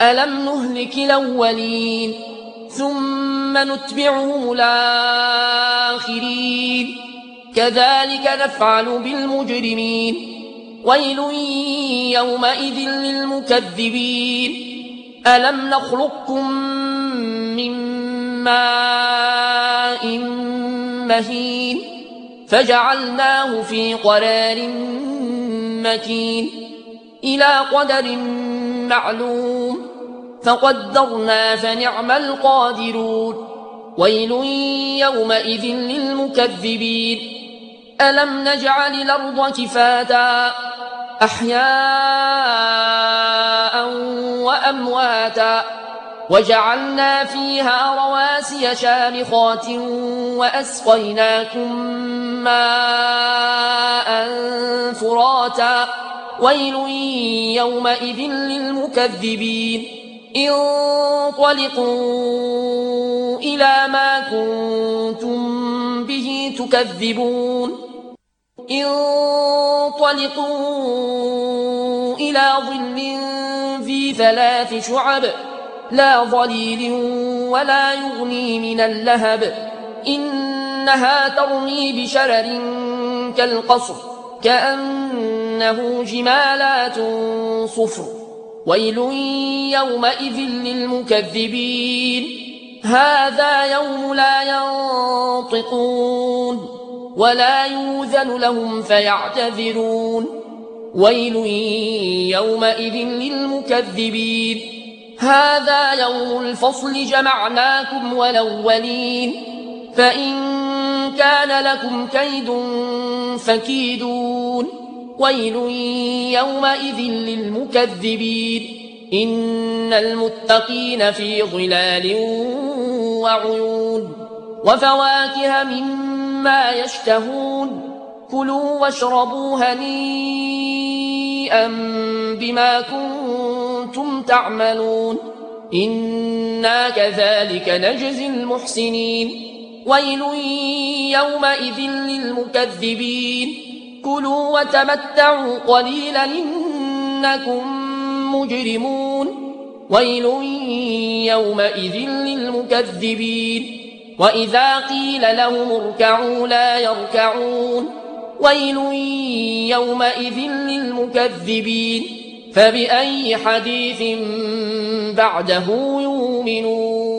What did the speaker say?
ألم نهلك الأولين ثم نتبعهم الآخرين كذلك نفعل بالمجرمين ويل يومئذ للمكذبين ألم نخلقكم من ماء مهين فجعلناه في قرار مكين إلى قدر معلوم فقدرنا فنعم القادرون ويل يومئذ للمكذبين ألم نجعل الأرض كفاتا أحياء وأمواتا وجعلنا فيها رواسي شامخات وأسقيناكم ماء فراتا ويل يومئذ للمكذبين انطلقوا إلى ما كنتم به تكذبون انطلقوا إلى ظل ذي 3 شعب لا ظليل ولا يغني من اللهب إنها ترمي بشرر كالقصر كأنه جمالات صفر ويل يومئذ للمكذبين هذا يوم لا ينطقون ولا يوذن لهم فيعتذرون ويل يومئذ للمكذبين هذا يوم الفصل جمعناكم والأولين فإن كان لكم كيد فكيدون ويل يومئذ للمكذبين إن المتقين في ظلال وعيون وفواكه مما يشتهون كلوا واشربوا هنيئا بما كنتم تعملون إنا كذلك نجزي المحسنين ويل يومئذ للمكذبين كلوا وتمتعوا قليلا إنكم مجرمون ويل يومئذ للمكذبين وإذا قيل لهم اركعوا لا يركعون ويل يومئذ للمكذبين فبأي حديث بعده يؤمنون